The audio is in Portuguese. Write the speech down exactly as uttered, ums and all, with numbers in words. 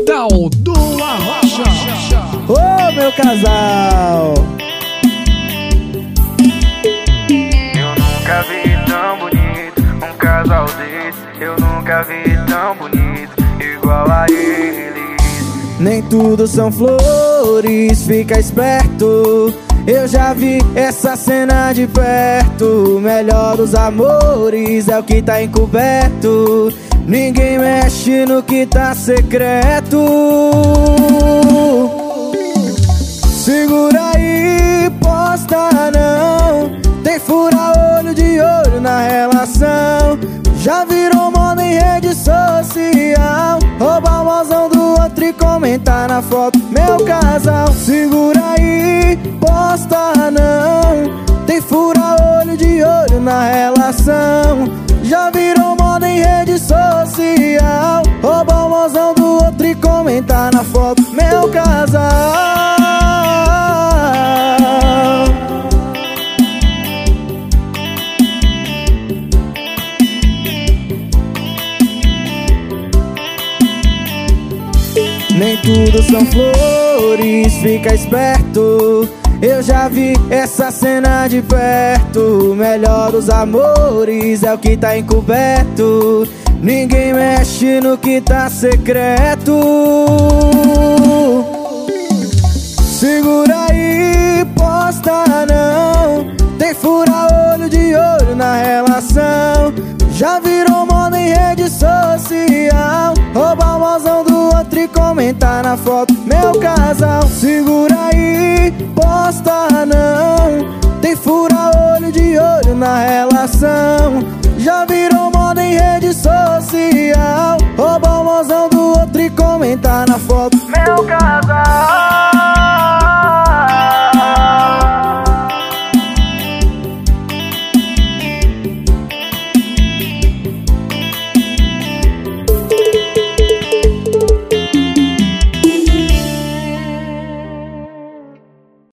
Tal do Arrocha. Ô, oh, meu casal, eu nunca vi tão bonito um casal desse. Eu nunca vi tão bonito igual a eles. Nem tudo são flores, fica esperto. Eu já vi essa cena de perto. O melhor dos amores é o que tá encoberto. Ninguém mexe no que tá secreto. Segura aí, posta não. Tem fura-olho de olho na relação. Já virou moda em rede social. Roubar o mozão do outro e comentar na foto meu casal. Segura aí, posta não. Tem fura-olho de olho na relação. Já virou moda em rede social. Roubar o mozão do outro e comentar na foto meu casal. Nem tudo são flores, fica esperto. Eu já vi essa cena de perto. O melhor dos amores é o que tá encoberto. Ninguém mexe no que tá secreto. Segura aí, posta não. Tem fura-olho de olho na relação. Já virou moda em rede social. Roubar o mozão do outro e comentar na foto meu casal. Segura aí, posta não. Tem fura-olho de olho na relação. Já virou moda em rede social. Roubar o mozão do outro e comentar na foto meu casal.